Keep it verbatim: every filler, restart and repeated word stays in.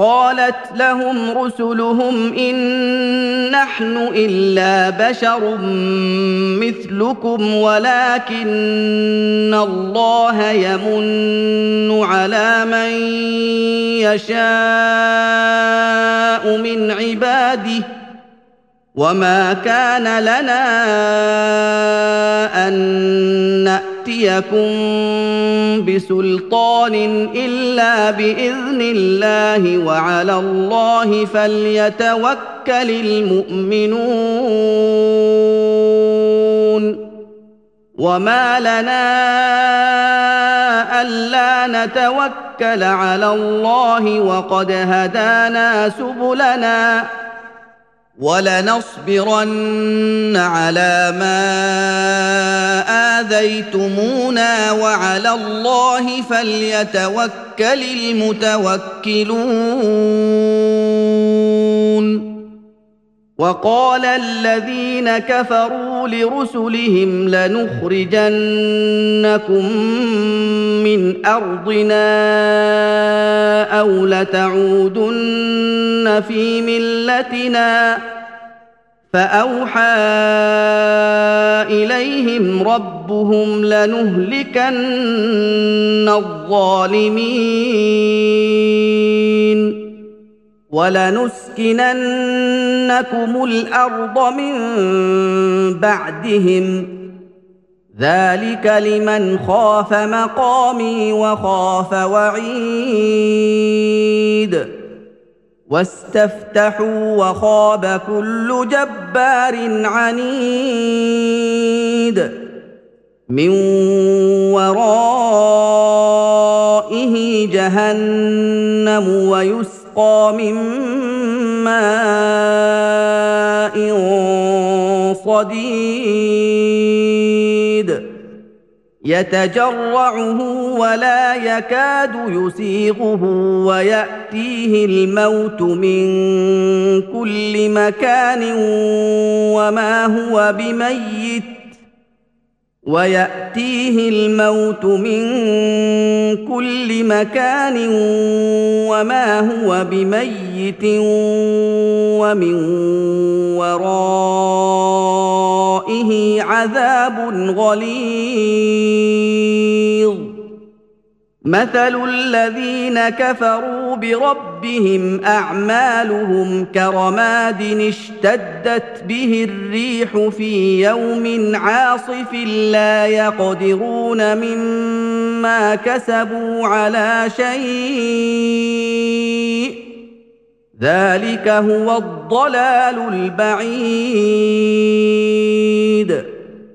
قالت لهم رسلهم إن نحن إلا بشر مثلكم ولكن الله يمن على من يشاء من عباده وما كان لنا أن نأتيكم بسلطان إلا بإذن الله وعلى الله فليتوكل المؤمنون وما لنا ألا نتوكل على الله وقد هدانا سبلنا ولنصبرن على ما آذيتمونا وعلى الله فليتوكل المتوكلون وقال الذين كفروا لرسلهم لنخرجنكم من أرضنا أو لتعودن في ملتنا فأوحى إليهم ربهم لنهلكن الظالمين ولنسكننكم الأرض من بعدهم ذلك لمن خاف مقامي وخاف وعيد واستفتحوا وخاب كل جبار عنيد من ورائه جهنم ويسقى من ماء صديد يتجرعه ولا يكاد يسيغه ويأتيه الموت من كل مكان وما هو بميت ويأتيه الموت من كل مكان وما هو بميت ومن ورائه عذاب غليظ مثل الذين كفروا بربهم أعمالهم كرماد اشتدت به الريح في يوم عاصف لا يقدرون مما كسبوا على شيء ذلك هو الضلال البعيد